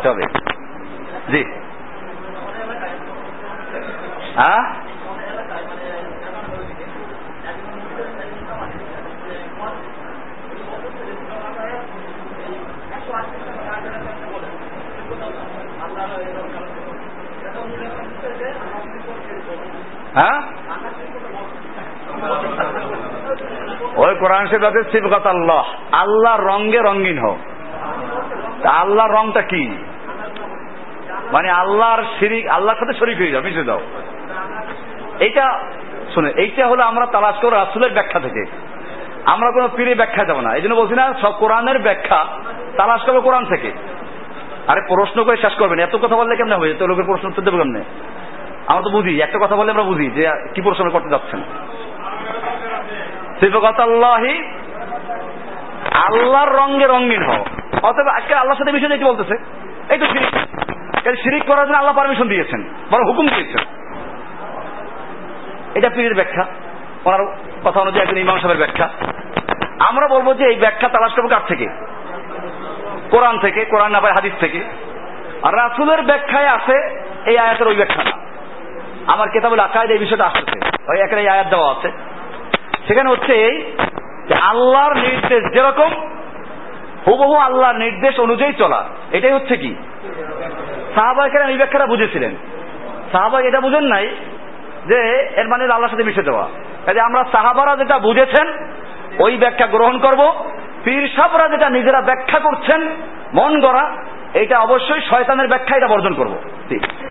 তবে জি হ্যাঁ হ্যাঁ ওই কোরআন শরীফে সিবগাত আল্লাহ, আল্লাহর রঙে রঙিন হোক। আল্লাহর রংটা কি? মানে আল্লাহর শিরিক, আল্লাহর সাথে শরীক হয়ে যাও, মিশে দাও। এইটা শুনে, এইটা হলো আমরা তালাশ করব রাসূলের ব্যাখ্যা থেকে, আমরা কোনো পীরের ব্যাখ্যা যাব না। এই জন্য বলছি না সব কোরআনের ব্যাখ্যা তালাশ করবে কোরআন থেকে। আরে প্রশ্ন করে শেষ করবেন, এত কথা বললে কেমন হবে? তো লোকের প্রশ্ন উত্তর দেবো কেমনে? আমরা তো বুঝি, একটা কথা বললে আমরা বুঝি যে কি প্রশ্ন করতে যাচ্ছেন। সিবগাতাল্লাহি, আল্লাহর রঙে রঙিন হও। অতএব আজকে আল্লাহর সাথে বিষয় যেটি বলতেছে এই তো শিরিক। শিরিক করার জন্য আল্লাহ পারমিশন দিয়েছেন, বড় হুকুম দিয়েছেন। এটা পীরের ব্যাখ্যা, ওনার কথা অনুযায়ী একজন ইমাম সাহেবের ব্যাখ্যা। আমরা বলবো যে এই ব্যাখ্যা তালাশ করবো কার থেকে? কোরআন থেকে, কোরআন না পায় হাদিস থেকে। আর রাসূলের ব্যাখ্যায় আছে এই আয়াতের ওই ব্যাখ্যা না। আমার কিতাবুল আকায়েদ এই বিষয়টা আসছে, ওই একটা এই আয়াত দেওয়া আছে, সেখানে হচ্ছে এই যে আল্লাহর নির্দেশ যেরকম হুবহু আল্লাহর নির্দেশ অনুযায়ী চলা, এটাই হচ্ছে কি সাহাবায়ে কেরাম এই ব্যাখ্যাটা বুঝেছিলেন। সাহাবা এটা বুঝেন নাই যে এর মানে আল্লাহর সাথে মিশে দেওয়া। কাজে আমরা সাহাবারা যেটা বুঝেছেন ওই ব্যাখ্যা গ্রহণ করব। পীর সাহেবরা যেটা নিজেরা ব্যাখ্যা করছেন মন গড়া, এটা অবশ্যই শয়তানের ব্যাখ্যা, এটা বর্জন করব। ঠিক।